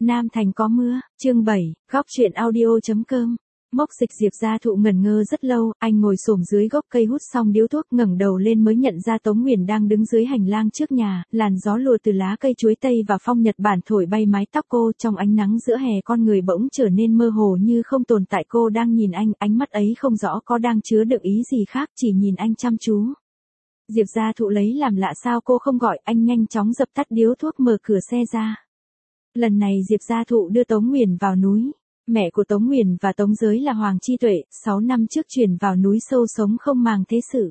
Nam Thành có mưa, chương 7, góc chuyện audio.com. Mốc dịch Diệp Gia Thụ ngẩn ngơ rất lâu, anh ngồi xổm dưới gốc cây hút xong điếu thuốc ngẩng đầu lên mới nhận ra Tống Nguyền đang đứng dưới hành lang trước nhà, làn gió lùa từ lá cây chuối tây và phong Nhật Bản thổi bay mái tóc cô, trong ánh nắng giữa hè con người bỗng trở nên mơ hồ như không tồn tại. Cô đang nhìn anh, ánh mắt ấy không rõ có đang chứa đựng ý gì khác, chỉ nhìn anh chăm chú. Diệp Gia Thụ lấy làm lạ sao cô không gọi anh, nhanh chóng dập tắt điếu thuốc mở cửa xe ra. Lần này Diệp Gia Thụ đưa Tống Nguyền vào núi. Mẹ của Tống Nguyền và Tống Giới là Hoàng Chi Tuệ, 6 năm trước chuyển vào núi sâu sống không màng thế sự.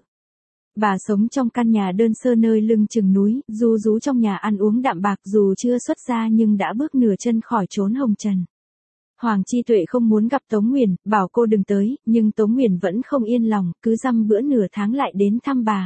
Bà sống trong căn nhà đơn sơ nơi lưng chừng núi, ru rú trong nhà ăn uống đạm bạc, dù chưa xuất gia nhưng đã bước nửa chân khỏi chốn hồng trần. Hoàng Chi Tuệ không muốn gặp Tống Nguyền, bảo cô đừng tới, nhưng Tống Nguyền vẫn không yên lòng, cứ dăm bữa nửa tháng lại đến thăm bà.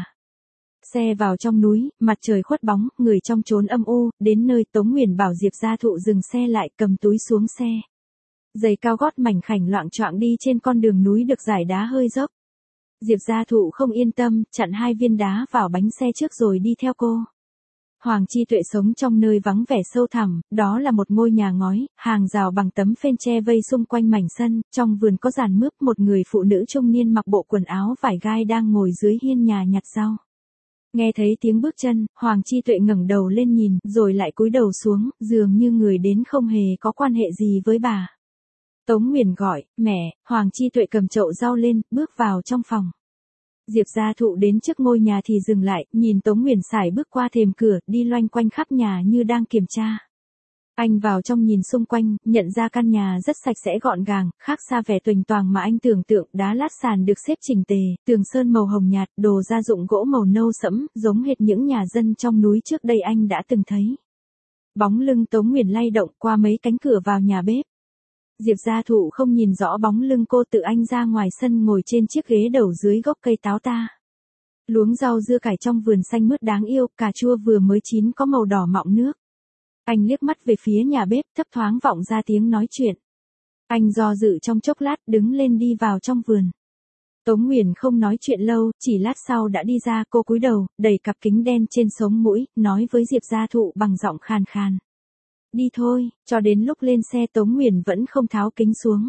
Xe vào trong núi, mặt trời khuất bóng, người trong chốn âm u, đến nơi Tống Nguyền bảo Diệp Gia Thụ dừng xe lại, cầm túi xuống xe. Giày cao gót mảnh khảnh loạng choạng đi trên con đường núi được dải đá hơi dốc. Diệp Gia Thụ không yên tâm, chặn 2 viên đá vào bánh xe trước rồi đi theo cô. Hoàng Chi Tuệ sống trong nơi vắng vẻ sâu thẳm, đó là một ngôi nhà ngói, hàng rào bằng tấm phên tre vây xung quanh mảnh sân, trong vườn có giàn mướp, một người phụ nữ trung niên mặc bộ quần áo vải gai đang ngồi dưới hiên nhà nhặt rau. Nghe thấy tiếng bước chân, Hoàng Chi Tuệ ngẩng đầu lên nhìn, rồi lại cúi đầu xuống, dường như người đến không hề có quan hệ gì với bà. Tống Nguyền gọi, mẹ. Hoàng Chi Tuệ cầm chậu rau lên, bước vào trong phòng. Diệp Gia Thụ đến trước ngôi nhà thì dừng lại, nhìn Tống Nguyền sải bước qua thềm cửa, đi loanh quanh khắp nhà như đang kiểm tra. Anh vào trong nhìn xung quanh, nhận ra căn nhà rất sạch sẽ gọn gàng, khác xa vẻ tuềnh toàng mà anh tưởng tượng, đá lát sàn được xếp chỉnh tề, tường sơn màu hồng nhạt, đồ gia dụng gỗ màu nâu sẫm, giống hệt những nhà dân trong núi trước đây anh đã từng thấy. Bóng lưng Tống Nguyền lay động qua mấy cánh cửa vào nhà bếp. Diệp Gia Thụ không nhìn rõ bóng lưng cô, tự anh ra ngoài sân ngồi trên chiếc ghế đầu dưới gốc cây táo ta. Luống rau dưa cải trong vườn xanh mướt đáng yêu, cà chua vừa mới chín có màu đỏ mọng nước. Anh liếc mắt về phía nhà bếp, thấp thoáng vọng ra tiếng nói chuyện. Anh do dự trong chốc lát, đứng lên đi vào trong vườn. Tống Nguyền không nói chuyện lâu, chỉ lát sau đã đi ra, cô cúi đầu, đẩy cặp kính đen trên sống mũi, nói với Diệp Gia Thụ bằng giọng khàn khàn. Đi thôi. Cho đến lúc lên xe Tống Nguyền vẫn không tháo kính xuống.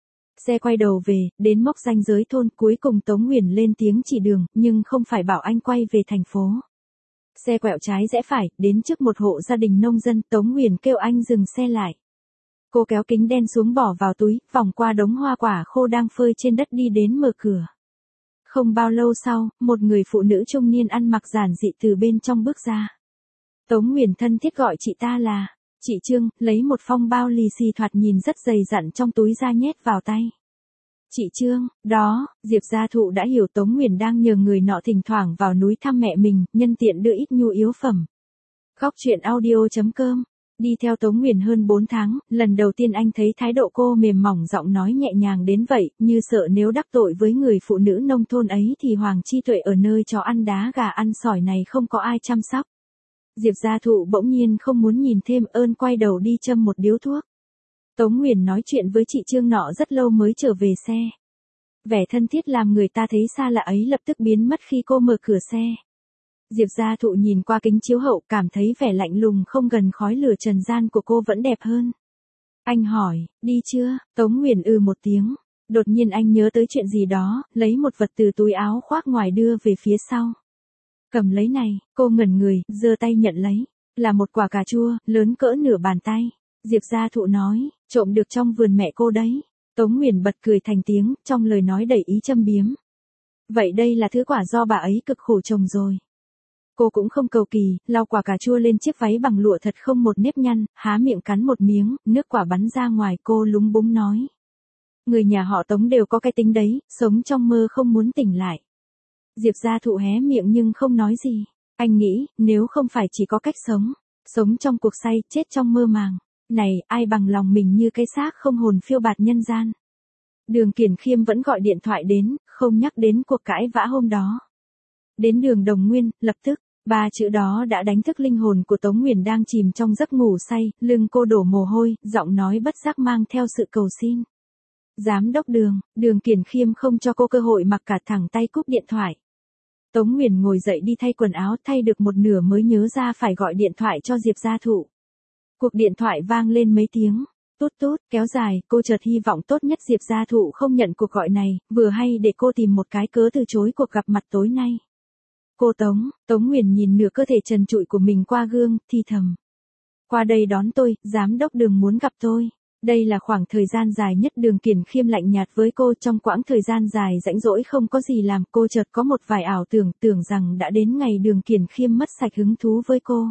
Xe quay đầu về, đến mốc ranh giới thôn, cuối cùng Tống Nguyền lên tiếng chỉ đường, nhưng không phải bảo anh quay về thành phố. Xe quẹo trái rẽ phải, đến trước một hộ gia đình nông dân, Tống Nguyền kêu anh dừng xe lại. Cô kéo kính đen xuống bỏ vào túi, vòng qua đống hoa quả khô đang phơi trên đất đi đến mở cửa. Không bao lâu sau, một người phụ nữ trung niên ăn mặc giản dị từ bên trong bước ra. Tống Nguyền thân thiết gọi chị ta là chị Trương, lấy một phong bao lì xì thoạt nhìn rất dày dặn trong túi ra nhét vào tay. Chị Trương, đó. Diệp Gia Thụ đã hiểu Tống Nguyền đang nhờ người nọ thỉnh thoảng vào núi thăm mẹ mình, nhân tiện đưa ít nhu yếu phẩm. Góc chuyện audio.com. Đi theo Tống Nguyền hơn 4 tháng, lần đầu tiên anh thấy thái độ cô mềm mỏng, giọng nói nhẹ nhàng đến vậy, như sợ nếu đắc tội với người phụ nữ nông thôn ấy thì Hoàng Chi Tuệ ở nơi chó ăn đá gà ăn sỏi này không có ai chăm sóc. Diệp Gia Thụ bỗng nhiên không muốn nhìn thêm, quay đầu đi châm một điếu thuốc. Tống Nguyền nói chuyện với chị Trương nọ rất lâu mới trở về xe. Vẻ thân thiết làm người ta thấy xa lạ ấy lập tức biến mất khi cô mở cửa xe. Diệp Gia Thụ nhìn qua kính chiếu hậu, cảm thấy vẻ lạnh lùng không gần khói lửa trần gian của cô vẫn đẹp hơn. Anh hỏi, đi chưa? Tống Nguyền một tiếng. Đột nhiên anh nhớ tới chuyện gì đó, lấy một vật từ túi áo khoác ngoài đưa về phía sau. Cầm lấy này, cô ngẩn người, giơ tay nhận lấy. Là một quả cà chua, lớn cỡ nửa bàn tay. Diệp Gia Thụ nói, trộm được trong vườn mẹ cô đấy. Tống Nguyền bật cười thành tiếng, trong lời nói đầy ý châm biếm. Vậy đây là thứ quả do bà ấy cực khổ trồng rồi. Cô cũng không cầu kỳ, lau quả cà chua lên chiếc váy bằng lụa thật không một nếp nhăn, há miệng cắn một miếng, nước quả bắn ra ngoài, cô lúng búng nói. Người nhà họ Tống đều có cái tính đấy, sống trong mơ không muốn tỉnh lại. Diệp Gia Thụ hé miệng nhưng không nói gì. Anh nghĩ, nếu không phải chỉ có cách sống trong cuộc say, chết trong mơ màng. Này, ai bằng lòng mình như cái xác không hồn phiêu bạt nhân gian. Đường Kiển Khiêm vẫn gọi điện thoại đến, không nhắc đến cuộc cãi vã hôm đó. Đến đường Đồng Nguyên, lập tức, 3 chữ đó đã đánh thức linh hồn của Tống Nguyền đang chìm trong giấc ngủ say, lưng cô đổ mồ hôi, giọng nói bất giác mang theo sự cầu xin. Giám đốc Đường Kiển Khiêm không cho cô cơ hội mặc cả, thẳng tay cúp điện thoại. Tống Nguyền ngồi dậy đi thay quần áo, thay được một nửa mới nhớ ra phải gọi điện thoại cho Diệp Gia Thụ. Cuộc điện thoại vang lên mấy tiếng. Tút tút, kéo dài, cô chợt hy vọng tốt nhất Diệp Gia Thụ không nhận cuộc gọi này, vừa hay để cô tìm một cái cớ từ chối cuộc gặp mặt tối nay. Cô Tống Nguyền nhìn nửa cơ thể trần trụi của mình qua gương, thì thầm. Qua đây đón tôi, giám đốc Đường muốn gặp tôi. Đây là khoảng thời gian dài nhất Đường Kiền Khiêm lạnh nhạt với cô, trong quãng thời gian dài rãnh rỗi không có gì làm, cô chợt có một vài ảo tưởng rằng đã đến ngày Đường Kiền Khiêm mất sạch hứng thú với cô.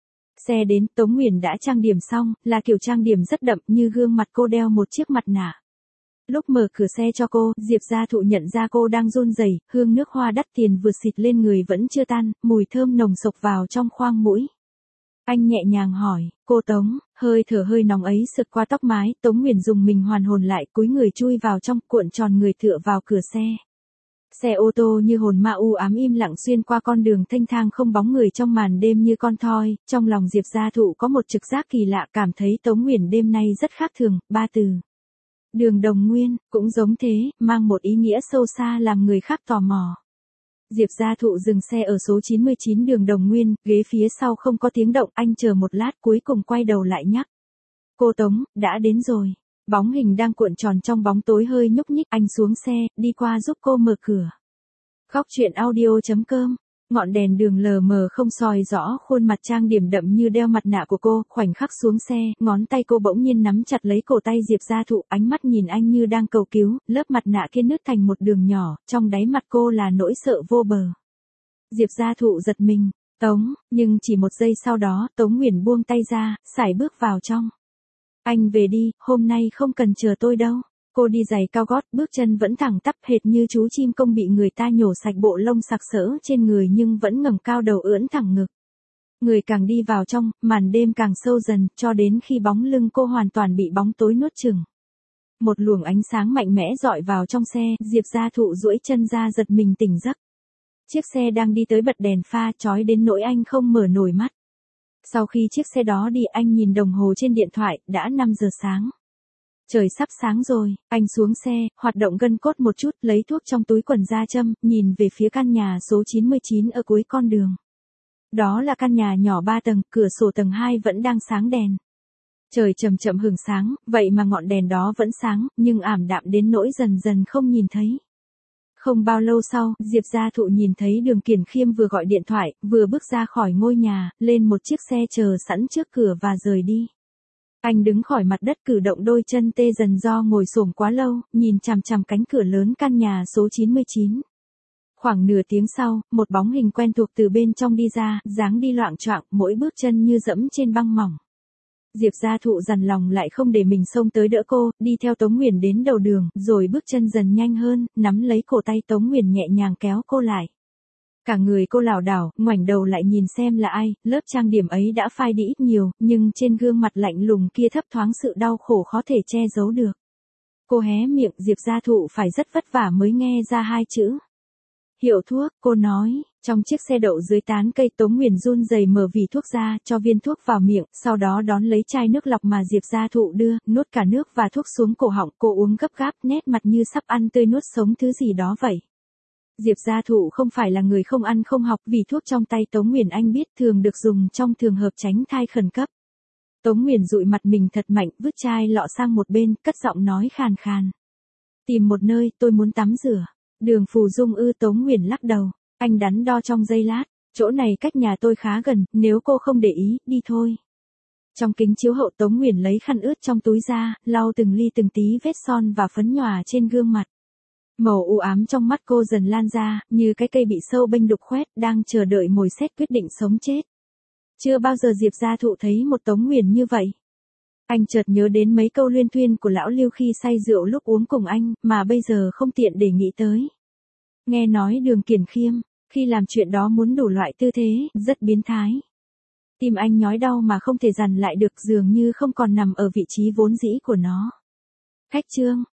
Xe đến, Tống Nguyền đã trang điểm xong, là kiểu trang điểm rất đậm, như gương mặt cô đeo một chiếc mặt nạ. Lúc mở cửa xe cho cô, Diệp Gia Thụ nhận ra cô đang run rẩy, hương nước hoa đắt tiền vừa xịt lên người vẫn chưa tan, mùi thơm nồng sộc vào trong khoang mũi. Anh nhẹ nhàng hỏi, cô Tống, hơi thở hơi nóng ấy sượt qua tóc mái, Tống Nguyền dùng mình hoàn hồn lại, cúi người chui vào trong, cuộn tròn người tựa vào cửa xe. Xe ô tô như hồn ma u ám im lặng xuyên qua con đường thanh thang không bóng người trong màn đêm như con thoi, trong lòng Diệp Gia Thụ có một trực giác kỳ lạ, cảm thấy Tống Nguyền đêm nay rất khác thường, ba từ. Đường Đồng Nguyên, cũng giống thế, mang một ý nghĩa sâu xa làm người khác tò mò. Diệp Gia Thụ dừng xe ở số 99 đường Đồng Nguyên, ghế phía sau không có tiếng động, anh chờ một lát cuối cùng quay đầu lại nhắc. Cô Tống, đã đến rồi. Bóng hình đang cuộn tròn trong bóng tối hơi nhúc nhích, anh xuống xe, đi qua giúp cô mở cửa. Góc truyện audio.com. Ngọn đèn đường lờ mờ không soi rõ khuôn mặt trang điểm đậm như đeo mặt nạ của cô, khoảnh khắc xuống xe, ngón tay cô bỗng nhiên nắm chặt lấy cổ tay Diệp Gia Thụ, ánh mắt nhìn anh như đang cầu cứu, lớp mặt nạ kia nứt thành một đường nhỏ, trong đáy mặt cô là nỗi sợ vô bờ. Diệp Gia Thụ giật mình, Tống, nhưng chỉ một giây sau đó, Tống Nguyền buông tay ra, sải bước vào trong. Anh về đi, hôm nay không cần chờ tôi đâu. Cô đi giày cao gót, bước chân vẫn thẳng tắp hệt như chú chim công bị người ta nhổ sạch bộ lông sặc sỡ trên người nhưng vẫn ngẩng cao đầu ưỡn thẳng ngực. Người càng đi vào trong, màn đêm càng sâu dần, cho đến khi bóng lưng cô hoàn toàn bị bóng tối nuốt chửng. Một luồng ánh sáng mạnh mẽ dọi vào trong xe, Diệp Gia Thụ duỗi chân ra giật mình tỉnh giấc. Chiếc xe đang đi tới bật đèn pha chói đến nỗi anh không mở nổi mắt. Sau khi chiếc xe đó đi anh nhìn đồng hồ trên điện thoại, đã 5 giờ sáng. Trời sắp sáng rồi, anh xuống xe, hoạt động gân cốt một chút, lấy thuốc trong túi quần ra châm, nhìn về phía căn nhà số 99 ở cuối con đường. Đó là căn nhà nhỏ 3 tầng, cửa sổ tầng 2 vẫn đang sáng đèn. Trời chậm chậm hửng sáng, vậy mà ngọn đèn đó vẫn sáng, nhưng ảm đạm đến nỗi dần dần không nhìn thấy. Không bao lâu sau, Diệp Gia Thụ nhìn thấy Đường Kiền Khiêm vừa gọi điện thoại, vừa bước ra khỏi ngôi nhà, lên một chiếc xe chờ sẵn trước cửa và rời đi. Anh đứng khỏi mặt đất cử động đôi chân tê dần do ngồi xổm quá lâu, nhìn chằm chằm cánh cửa lớn căn nhà số 99. Khoảng nửa tiếng sau, một bóng hình quen thuộc từ bên trong đi ra, dáng đi loạng choạng, mỗi bước chân như dẫm trên băng mỏng. Diệp Gia Thụ dằn lòng lại không để mình xông tới đỡ cô, đi theo Tống Nguyền đến đầu đường, rồi bước chân dần nhanh hơn, nắm lấy cổ tay Tống Nguyền nhẹ nhàng kéo cô lại. Cả người cô lảo đảo, ngoảnh đầu lại nhìn xem là ai, lớp trang điểm ấy đã phai đi ít nhiều, nhưng trên gương mặt lạnh lùng kia thấp thoáng sự đau khổ khó thể che giấu được. Cô hé miệng, Diệp Gia Thụ phải rất vất vả mới nghe ra hai chữ. Hiệu thuốc, cô nói, trong chiếc xe đậu dưới tán cây. Tống Nguyền run rẩy mở vỉ thuốc ra, cho viên thuốc vào miệng, sau đó đón lấy chai nước lọc mà Diệp Gia Thụ đưa, nuốt cả nước và thuốc xuống cổ họng, cô uống gấp gáp, nét mặt như sắp ăn tươi nuốt sống thứ gì đó vậy. Diệp Gia Thụ không phải là người không ăn không học, vì thuốc trong tay Tống Nguyền anh biết thường được dùng trong trường hợp tránh thai khẩn cấp. Tống Nguyền dụi mặt mình thật mạnh, vứt chai lọ sang một bên, cất giọng nói khàn khàn. Tìm một nơi, tôi muốn tắm rửa. Đường Phù Dung ư? Tống Nguyền lắc đầu, anh đắn đo trong giây lát, chỗ này cách nhà tôi khá gần, nếu cô không để ý, đi thôi. Trong kính chiếu hậu Tống Nguyền lấy khăn ướt trong túi ra, lau từng ly từng tí vết son và phấn nhòa trên gương mặt. Màu u ám trong mắt cô dần lan ra, như cái cây bị sâu bênh đục khoét, đang chờ đợi mồi sét quyết định sống chết. Chưa bao giờ Diệp Gia Thụ thấy một Tống Nguyền như vậy. Anh chợt nhớ đến mấy câu luyên thuyên của lão Lưu khi say rượu lúc uống cùng anh, mà bây giờ không tiện để nghĩ tới. Nghe nói Đường Kiền Khiêm, khi làm chuyện đó muốn đủ loại tư thế, rất biến thái. Tim anh nhói đau mà không thể dằn lại được, dường như không còn nằm ở vị trí vốn dĩ của nó. Khách trương,